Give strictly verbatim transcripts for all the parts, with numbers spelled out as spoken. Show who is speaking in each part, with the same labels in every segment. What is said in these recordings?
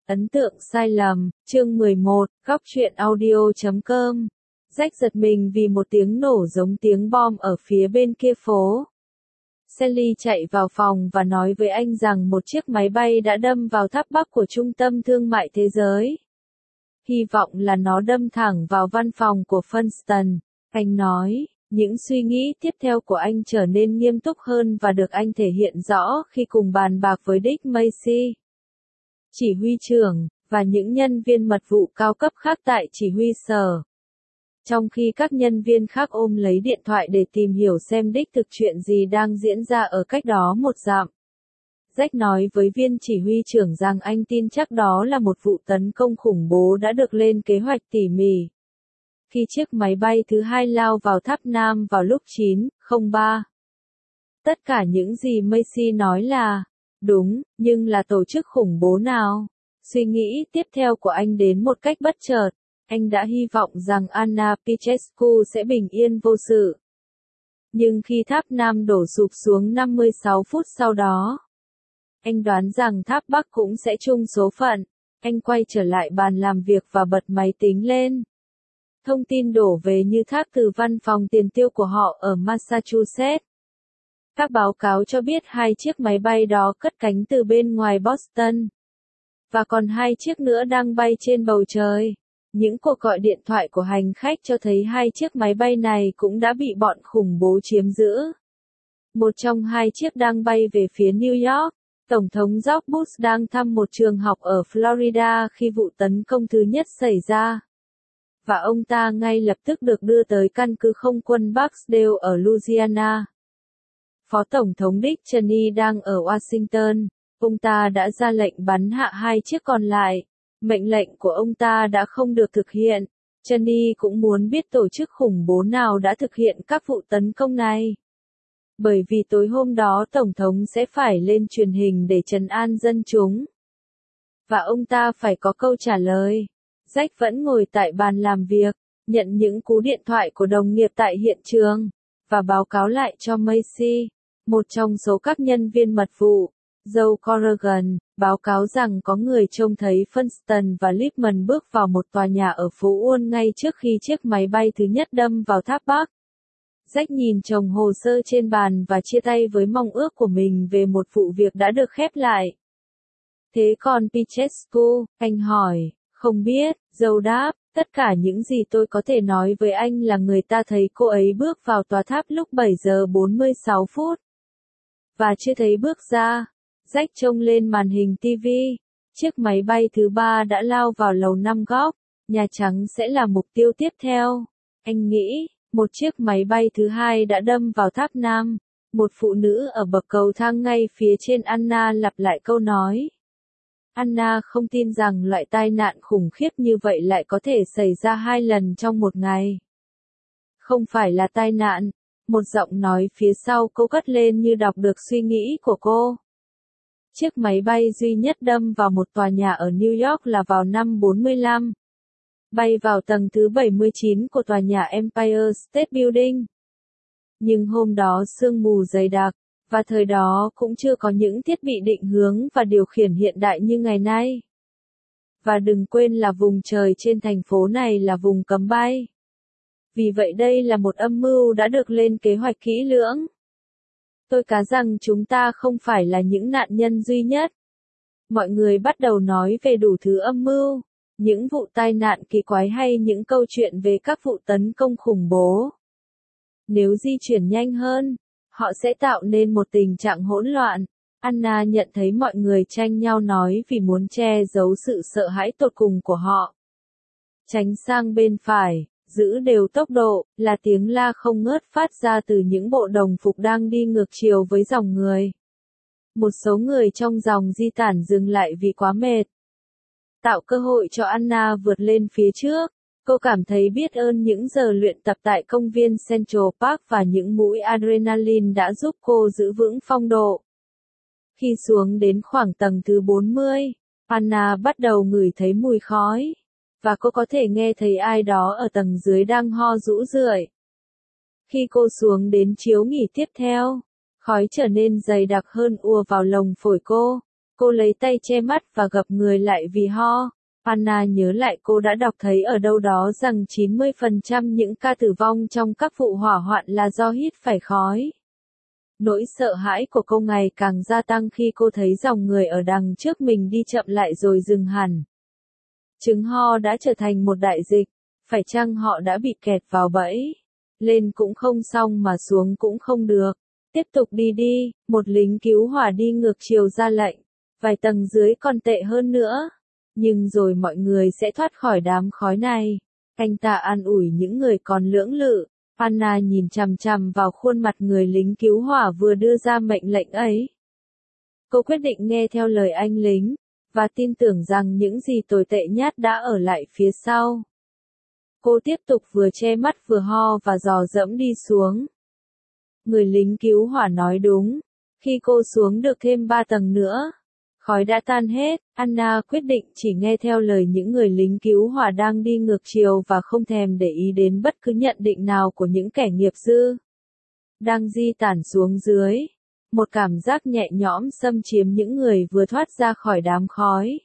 Speaker 1: Ấn tượng sai lầm, chương mười một, góc truyện audio chấm com. Jack giật mình vì một tiếng nổ giống tiếng bom ở phía bên kia phố. Sally chạy vào phòng và nói với anh rằng một chiếc máy bay đã đâm vào tháp Bắc của Trung tâm Thương mại Thế giới. Hy vọng là nó đâm thẳng vào văn phòng của Funston, anh nói. Những suy nghĩ tiếp theo của anh trở nên nghiêm túc hơn và được anh thể hiện rõ khi cùng bàn bạc với Dick Macy, chỉ huy trưởng, và những nhân viên mật vụ cao cấp khác tại chỉ huy sở. Trong khi các nhân viên khác ôm lấy điện thoại để tìm hiểu xem đích thực chuyện gì đang diễn ra ở cách đó một dặm. Jack nói với viên chỉ huy trưởng rằng anh tin chắc đó là một vụ tấn công khủng bố đã được lên kế hoạch tỉ mỉ. Khi chiếc máy bay thứ hai lao vào tháp Nam vào lúc chín không ba. Tất cả những gì Macy nói là đúng, nhưng là tổ chức khủng bố nào? Suy nghĩ tiếp theo của anh đến một cách bất chợt. Anh đã hy vọng rằng Anna Pichescu sẽ bình yên vô sự. Nhưng khi tháp Nam đổ sụp xuống năm mươi sáu phút sau đó, anh đoán rằng tháp Bắc cũng sẽ chung số phận. Anh quay trở lại bàn làm việc và bật máy tính lên. Thông tin đổ về như thác từ văn phòng tiền tiêu của họ ở Massachusetts. Các báo cáo cho biết hai chiếc máy bay đó cất cánh từ bên ngoài Boston. Và còn hai chiếc nữa đang bay trên bầu trời. Những cuộc gọi điện thoại của hành khách cho thấy hai chiếc máy bay này cũng đã bị bọn khủng bố chiếm giữ. Một trong hai chiếc đang bay về phía New York. Tổng thống George Bush đang thăm một trường học ở Florida khi vụ tấn công thứ nhất xảy ra. Và ông ta ngay lập tức được đưa tới căn cứ không quân Barksdale ở Louisiana. Phó Tổng thống Dick Cheney đang ở Washington. Ông ta đã ra lệnh bắn hạ hai chiếc còn lại. Mệnh lệnh của ông ta đã không được thực hiện. Cheney cũng muốn biết tổ chức khủng bố nào đã thực hiện các vụ tấn công này. Bởi vì tối hôm đó Tổng thống sẽ phải lên truyền hình để trấn an dân chúng. Và ông ta phải có câu trả lời. Jack vẫn ngồi tại bàn làm việc, nhận những cú điện thoại của đồng nghiệp tại hiện trường, và báo cáo lại cho Macy, một trong số các nhân viên mật vụ, Joe Corrigan, báo cáo rằng có người trông thấy Funston và Lipman bước vào một tòa nhà ở phố Wall ngay trước khi chiếc máy bay thứ nhất đâm vào tháp Bắc. Jack nhìn chồng hồ sơ trên bàn và chia tay với mong ước của mình về một vụ việc đã được khép lại. Thế còn Pichescu, anh hỏi. Không biết, Joe đáp, tất cả những gì tôi có thể nói với anh là người ta thấy cô ấy bước vào tòa tháp lúc bảy giờ bốn mươi sáu phút. Và chưa thấy bước ra. Jack trông lên màn hình ti vi. Chiếc máy bay thứ ba đã lao vào lầu năm góc. Nhà Trắng sẽ là mục tiêu tiếp theo. Anh nghĩ, một chiếc máy bay thứ hai đã đâm vào tháp Nam. Một phụ nữ ở bậc cầu thang ngay phía trên Anna lặp lại câu nói. Anna không tin rằng loại tai nạn khủng khiếp như vậy lại có thể xảy ra hai lần trong một ngày. Không phải là tai nạn, một giọng nói phía sau cô cất lên như đọc được suy nghĩ của cô. Chiếc máy bay duy nhất đâm vào một tòa nhà ở New York là vào năm bốn mươi lăm. Bay vào tầng thứ bảy mươi chín của tòa nhà Empire State Building. Nhưng hôm đó sương mù dày đặc. Và thời đó cũng chưa có những thiết bị định hướng và điều khiển hiện đại như ngày nay. Và đừng quên là vùng trời trên thành phố này là vùng cấm bay. Vì vậy đây là một âm mưu đã được lên kế hoạch kỹ lưỡng. Tôi cá rằng chúng ta không phải là những nạn nhân duy nhất. Mọi người bắt đầu nói về đủ thứ âm mưu, những vụ tai nạn kỳ quái hay những câu chuyện về các vụ tấn công khủng bố. Nếu di chuyển nhanh hơn, họ sẽ tạo nên một tình trạng hỗn loạn. Anna nhận thấy mọi người tranh nhau nói vì muốn che giấu sự sợ hãi tột cùng của họ. Tránh sang bên phải, giữ đều tốc độ, là tiếng la không ngớt phát ra từ những bộ đồng phục đang đi ngược chiều với dòng người. Một số người trong dòng di tản dừng lại vì quá mệt. Tạo cơ hội cho Anna vượt lên phía trước. Cô cảm thấy biết ơn những giờ luyện tập tại công viên Central Park và những mũi adrenaline đã giúp cô giữ vững phong độ. Khi xuống đến khoảng tầng thứ bốn mươi, Anna bắt đầu ngửi thấy mùi khói. Và cô có thể nghe thấy ai đó ở tầng dưới đang ho rũ rượi. Khi cô xuống đến chiếu nghỉ tiếp theo, khói trở nên dày đặc hơn ùa vào lồng phổi cô. Cô lấy tay che mắt và gập người lại vì ho. Anna nhớ lại cô đã đọc thấy ở đâu đó rằng chín mươi phần trăm những ca tử vong trong các vụ hỏa hoạn là do hít phải khói. Nỗi sợ hãi của cô ngày càng gia tăng khi cô thấy dòng người ở đằng trước mình đi chậm lại rồi dừng hẳn. Chứng ho đã trở thành một đại dịch, phải chăng họ đã bị kẹt vào bẫy? Lên cũng không xong mà xuống cũng không được. Tiếp tục đi đi, một lính cứu hỏa đi ngược chiều ra lệnh. Vài tầng dưới còn tệ hơn nữa. Nhưng rồi mọi người sẽ thoát khỏi đám khói này. Anh ta an ủi những người còn lưỡng lự. Anna nhìn chằm chằm vào khuôn mặt người lính cứu hỏa vừa đưa ra mệnh lệnh ấy. Cô quyết định nghe theo lời anh lính, và tin tưởng rằng những gì tồi tệ nhất đã ở lại phía sau. Cô tiếp tục vừa che mắt vừa ho và dò dẫm đi xuống. Người lính cứu hỏa nói đúng. Khi cô xuống được thêm ba tầng nữa, khói đã tan hết. Anna quyết định chỉ nghe theo lời những người lính cứu hỏa đang đi ngược chiều và không thèm để ý đến bất cứ nhận định nào của những kẻ nghiệp dư. Đang di tản xuống dưới, một cảm giác nhẹ nhõm xâm chiếm những người vừa thoát ra khỏi đám khói.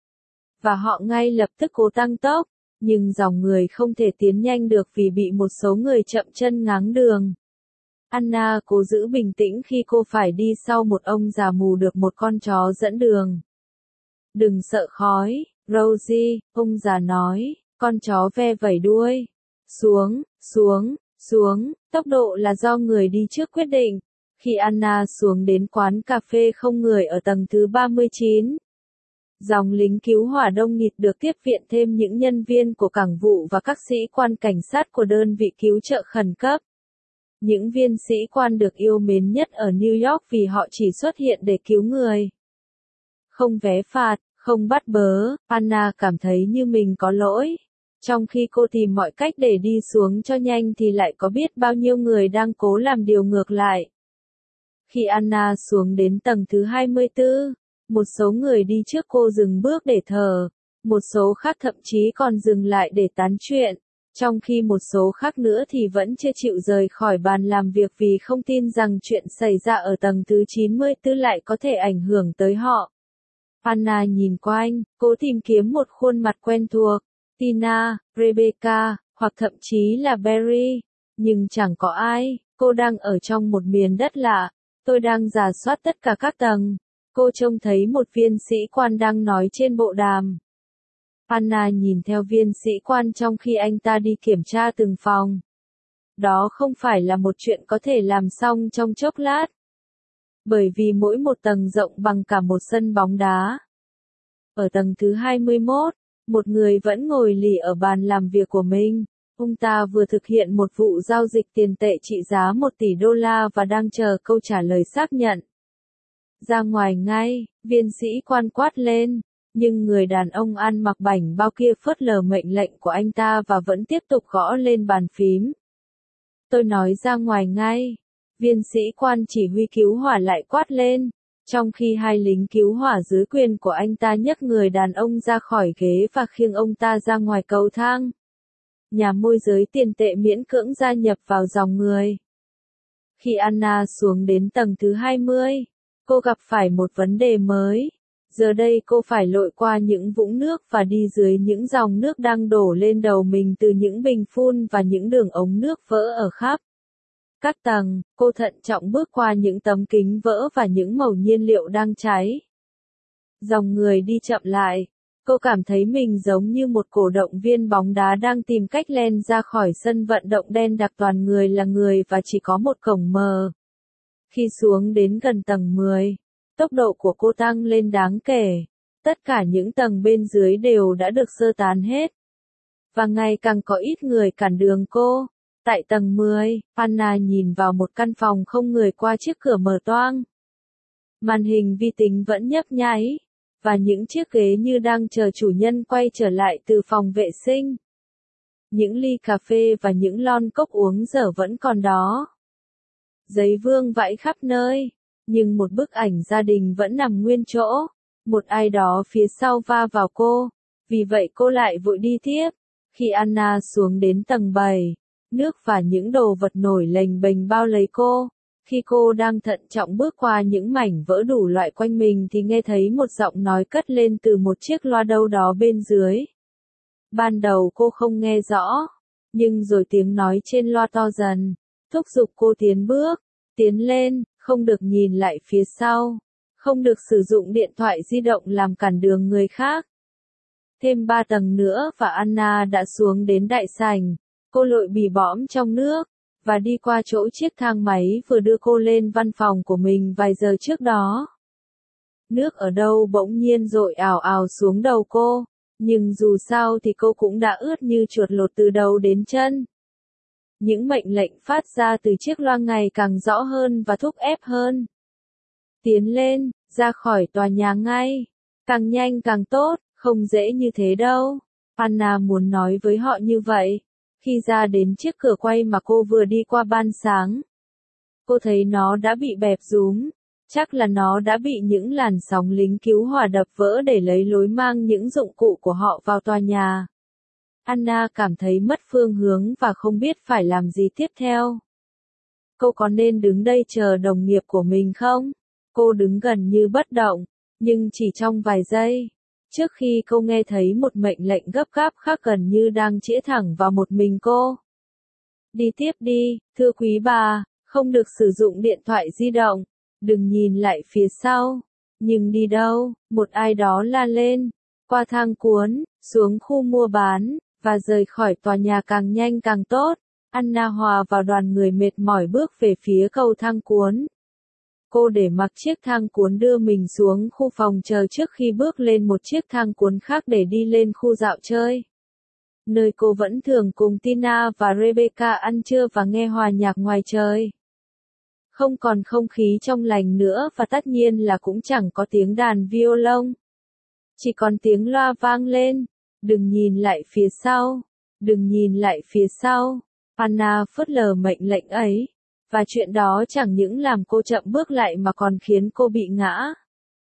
Speaker 1: Và họ ngay lập tức cố tăng tốc, nhưng dòng người không thể tiến nhanh được vì bị một số người chậm chân ngáng đường. Anna cố giữ bình tĩnh khi cô phải đi sau một ông già mù được một con chó dẫn đường. Đừng sợ khói, Rosie, ông già nói, con chó ve vẩy đuôi. Xuống, xuống, xuống, tốc độ là do người đi trước quyết định. Khi Anna xuống đến quán cà phê không người ở tầng thứ ba mươi chín, dòng lính cứu hỏa đông nghịt được tiếp viện thêm những nhân viên của cảng vụ và các sĩ quan cảnh sát của đơn vị cứu trợ khẩn cấp. Những viên sĩ quan được yêu mến nhất ở New York vì họ chỉ xuất hiện để cứu người. Không vé phạt, không bắt bớ, Anna cảm thấy như mình có lỗi. Trong khi cô tìm mọi cách để đi xuống cho nhanh thì lại có biết bao nhiêu người đang cố làm điều ngược lại. Khi Anna xuống đến tầng thứ hai mươi tư, một số người đi trước cô dừng bước để thở, một số khác thậm chí còn dừng lại để tán chuyện, trong khi một số khác nữa thì vẫn chưa chịu rời khỏi bàn làm việc vì không tin rằng chuyện xảy ra ở tầng thứ chín mươi tư lại có thể ảnh hưởng tới họ. Anna nhìn quanh, cố tìm kiếm một khuôn mặt quen thuộc, Tina, Rebecca, hoặc thậm chí là Barry, nhưng chẳng có ai. Cô đang ở trong một miền đất lạ. Tôi đang rà soát tất cả các tầng. Cô trông thấy một viên sĩ quan đang nói trên bộ đàm. Anna nhìn theo viên sĩ quan trong khi anh ta đi kiểm tra từng phòng. Đó không phải là một chuyện có thể làm xong trong chốc lát. Bởi vì mỗi một tầng rộng bằng cả một sân bóng đá. Ở tầng thứ hai mươi mốt, một người vẫn ngồi lì ở bàn làm việc của mình. Ông ta vừa thực hiện một vụ giao dịch tiền tệ trị giá một tỷ đô la và đang chờ câu trả lời xác nhận. Ra ngoài ngay, viên sĩ quan quát lên, nhưng người đàn ông ăn mặc bảnh bao kia phớt lờ mệnh lệnh của anh ta và vẫn tiếp tục gõ lên bàn phím. Tôi nói ra ngoài ngay. Viên sĩ quan chỉ huy cứu hỏa lại quát lên, trong khi hai lính cứu hỏa dưới quyền của anh ta nhấc người đàn ông ra khỏi ghế và khiêng ông ta ra ngoài cầu thang. Nhà môi giới tiền tệ miễn cưỡng gia nhập vào dòng người. Khi Anna xuống đến tầng thứ hai mươi, cô gặp phải một vấn đề mới. Giờ đây cô phải lội qua những vũng nước và đi dưới những dòng nước đang đổ lên đầu mình từ những bình phun và những đường ống nước vỡ ở khắp các tầng. Cô thận trọng bước qua những tấm kính vỡ và những mẩu nhiên liệu đang cháy. Dòng người đi chậm lại. Cô cảm thấy mình giống như một cổ động viên bóng đá đang tìm cách len ra khỏi sân vận động đen đặc toàn người là người và chỉ có một cổng mờ. Khi xuống đến gần tầng mười, tốc độ của cô tăng lên đáng kể. Tất cả những tầng bên dưới đều đã được sơ tán hết. Và ngày càng có ít người cản đường cô. Tại tầng mười, Anna nhìn vào một căn phòng không người qua chiếc cửa mở toang. Màn hình vi tính vẫn nhấp nháy. Và những chiếc ghế như đang chờ chủ nhân quay trở lại từ phòng vệ sinh. Những ly cà phê và những lon cốc uống dở vẫn còn đó. Giấy vương vãi khắp nơi, nhưng một bức ảnh gia đình vẫn nằm nguyên chỗ. Một ai đó phía sau va vào cô, vì vậy cô lại vội đi tiếp. Khi Anna xuống đến tầng bảy, nước và những đồ vật nổi lềnh bềnh bao lấy cô. Khi cô đang thận trọng bước qua những mảnh vỡ đủ loại quanh mình thì nghe thấy một giọng nói cất lên từ một chiếc loa đâu đó bên dưới. Ban đầu cô không nghe rõ, nhưng rồi tiếng nói trên loa to dần, thúc giục cô tiến bước, tiến lên, không được nhìn lại phía sau, không được sử dụng điện thoại di động làm cản đường người khác. Thêm ba tầng nữa và Anna đã xuống đến đại sảnh, cô lội bì bõm trong nước, và đi qua chỗ chiếc thang máy vừa đưa cô lên văn phòng của mình vài giờ trước đó. Nước ở đâu bỗng nhiên dội ào ào xuống đầu cô, nhưng dù sao thì cô cũng đã ướt như chuột lột từ đầu đến chân. Những mệnh lệnh phát ra từ chiếc loa ngày càng rõ hơn và thúc ép hơn. Tiến lên, ra khỏi tòa nhà ngay, càng nhanh càng tốt, không dễ như thế đâu. Anna muốn nói với họ như vậy. Khi ra đến chiếc cửa quay mà cô vừa đi qua ban sáng, cô thấy nó đã bị bẹp rúm, chắc là nó đã bị những làn sóng lính cứu hỏa đập vỡ để lấy lối mang những dụng cụ của họ vào tòa nhà. Anna cảm thấy mất phương hướng và không biết phải làm gì tiếp theo. Cô có nên đứng đây chờ đồng nghiệp của mình không? Cô đứng gần như bất động, nhưng chỉ trong vài giây, trước khi cô nghe thấy một mệnh lệnh gấp gáp khác gần như đang chĩa thẳng vào một mình cô. Đi tiếp đi, thưa quý bà, không được sử dụng điện thoại di động, đừng nhìn lại phía sau. Nhưng đi đâu? Một ai đó la lên, qua thang cuốn, xuống khu mua bán, và rời khỏi tòa nhà càng nhanh càng tốt. Anna hòa vào đoàn người mệt mỏi bước về phía cầu thang cuốn. Cô để mặc chiếc thang cuốn đưa mình xuống khu phòng chờ trước khi bước lên một chiếc thang cuốn khác để đi lên khu dạo chơi, nơi cô vẫn thường cùng Tina và Rebecca ăn trưa và nghe hòa nhạc ngoài trời. Không còn không khí trong lành nữa và tất nhiên là cũng chẳng có tiếng đàn violon. Chỉ còn tiếng loa vang lên. Đừng nhìn lại phía sau. Đừng nhìn lại phía sau. Anna phớt lờ mệnh lệnh ấy. Và chuyện đó chẳng những làm cô chậm bước lại mà còn khiến cô bị ngã.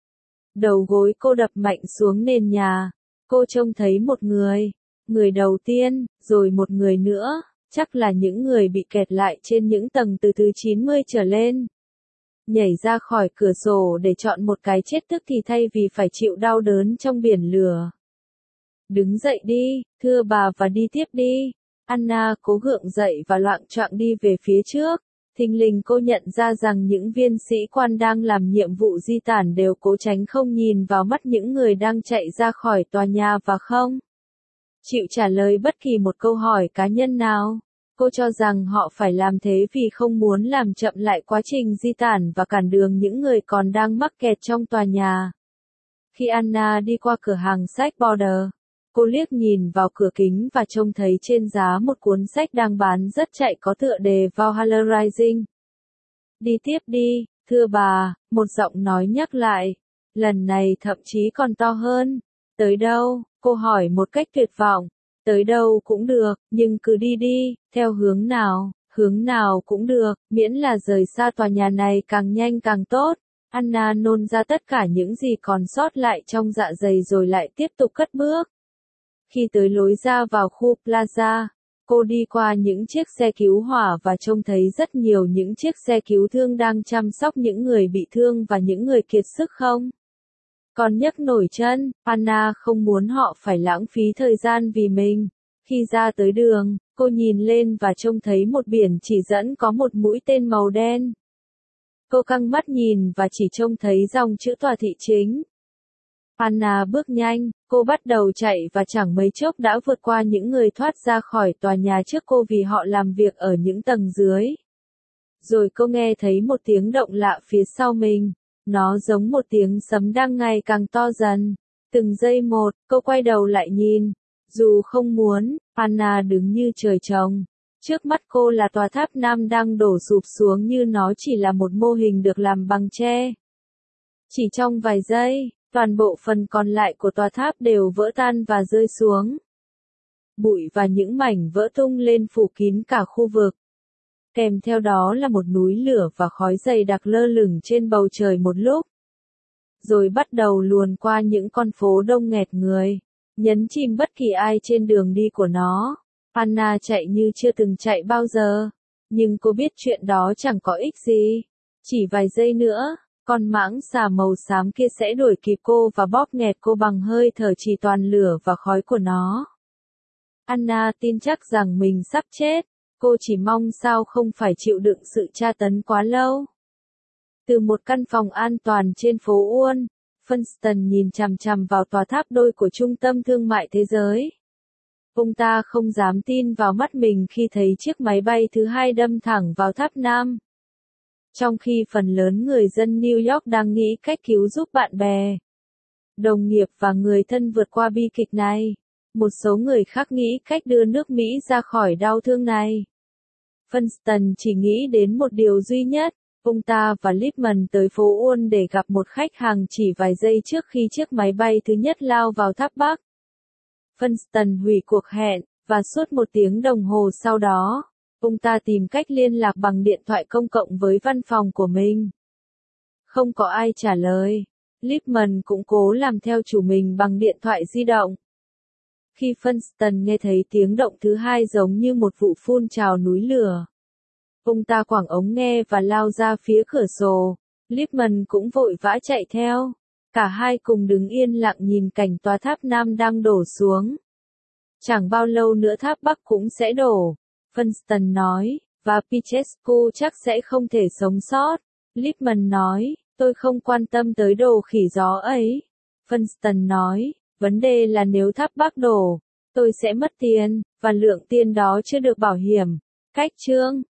Speaker 1: Đầu gối cô đập mạnh xuống nền nhà. Cô trông thấy một người. Người đầu tiên, rồi một người nữa. Chắc là những người bị kẹt lại trên những tầng từ thứ chín mươi trở lên. Nhảy ra khỏi cửa sổ để chọn một cái chết tức thì thay vì phải chịu đau đớn trong biển lửa. Đứng dậy đi, thưa bà và đi tiếp đi. Anna cố gượng dậy và loạng choạng đi về phía trước. Thình lình cô nhận ra rằng những viên sĩ quan đang làm nhiệm vụ di tản đều cố tránh không nhìn vào mắt những người đang chạy ra khỏi tòa nhà và không chịu trả lời bất kỳ một câu hỏi cá nhân nào. Cô cho rằng họ phải làm thế vì không muốn làm chậm lại quá trình di tản và cản đường những người còn đang mắc kẹt trong tòa nhà. Khi Anna đi qua cửa hàng sách Border, cô liếc nhìn vào cửa kính và trông thấy trên giá một cuốn sách đang bán rất chạy có tựa đề Valhalla Rising. Đi tiếp đi, thưa bà, một giọng nói nhắc lại. Lần này thậm chí còn to hơn. Tới đâu? Cô hỏi một cách tuyệt vọng. Tới đâu cũng được, nhưng cứ đi đi, theo hướng nào, hướng nào cũng được, miễn là rời xa tòa nhà này càng nhanh càng tốt. Anna nôn ra tất cả những gì còn sót lại trong dạ dày rồi lại tiếp tục cất bước. Khi tới lối ra vào khu plaza, cô đi qua những chiếc xe cứu hỏa và trông thấy rất nhiều những chiếc xe cứu thương đang chăm sóc những người bị thương và những người kiệt sức không còn nhấc nổi chân. Anna không muốn họ phải lãng phí thời gian vì mình. Khi ra tới đường, cô nhìn lên và trông thấy một biển chỉ dẫn có một mũi tên màu đen. Cô căng mắt nhìn và chỉ trông thấy dòng chữ tòa thị chính. Anna bước nhanh, cô bắt đầu chạy và chẳng mấy chốc đã vượt qua những người thoát ra khỏi tòa nhà trước cô vì họ làm việc ở những tầng dưới. Rồi cô nghe thấy một tiếng động lạ phía sau mình. Nó giống một tiếng sấm đang ngày càng to dần. Từng giây một, cô quay đầu lại nhìn. Dù không muốn, Anna đứng như trời trồng. Trước mắt cô là tòa tháp Nam đang đổ sụp xuống như nó chỉ là một mô hình được làm bằng tre. Chỉ trong vài giây, toàn bộ phần còn lại của tòa tháp đều vỡ tan và rơi xuống. Bụi và những mảnh vỡ tung lên phủ kín cả khu vực. Kèm theo đó là một núi lửa và khói dày đặc lơ lửng trên bầu trời một lúc. Rồi bắt đầu luồn qua những con phố đông nghẹt người, nhấn chìm bất kỳ ai trên đường đi của nó. Anna chạy như chưa từng chạy bao giờ, nhưng cô biết chuyện đó chẳng có ích gì. Chỉ vài giây nữa, con mãng xà màu xám kia sẽ đuổi kịp cô và bóp nghẹt cô bằng hơi thở chỉ toàn lửa và khói của nó. Anna tin chắc rằng mình sắp chết, cô chỉ mong sao không phải chịu đựng sự tra tấn quá lâu. Từ một căn phòng an toàn trên phố Wall, Funston nhìn chằm chằm vào tòa tháp đôi của Trung tâm Thương mại Thế giới. Ông ta không dám tin vào mắt mình khi thấy chiếc máy bay thứ hai đâm thẳng vào tháp Nam. Trong khi phần lớn người dân New York đang nghĩ cách cứu giúp bạn bè, đồng nghiệp và người thân vượt qua bi kịch này, một số người khác nghĩ cách đưa nước Mỹ ra khỏi đau thương này. Funston chỉ nghĩ đến một điều duy nhất, ông ta và Lipman tới phố Wall để gặp một khách hàng chỉ vài giây trước khi chiếc máy bay thứ nhất lao vào tháp Bắc. Funston hủy cuộc hẹn, và suốt một tiếng đồng hồ sau đó, ông ta tìm cách liên lạc bằng điện thoại công cộng với văn phòng của mình. Không có ai trả lời. Lipman cũng cố làm theo chủ mình bằng điện thoại di động. Khi Funston nghe thấy tiếng động thứ hai giống như một vụ phun trào núi lửa, ông ta quẳng ống nghe và lao ra phía cửa sổ. Lipman cũng vội vã chạy theo. Cả hai cùng đứng yên lặng nhìn cảnh tòa tháp Nam đang đổ xuống. Chẳng bao lâu nữa tháp Bắc cũng sẽ đổ, Funston nói, và Pichescu chắc sẽ không thể sống sót. Lipman nói, tôi không quan tâm tới đồ khỉ gió ấy. Funston nói, vấn đề là nếu tháp Bắc đổ, tôi sẽ mất tiền, và lượng tiền đó chưa được bảo hiểm. Cách chương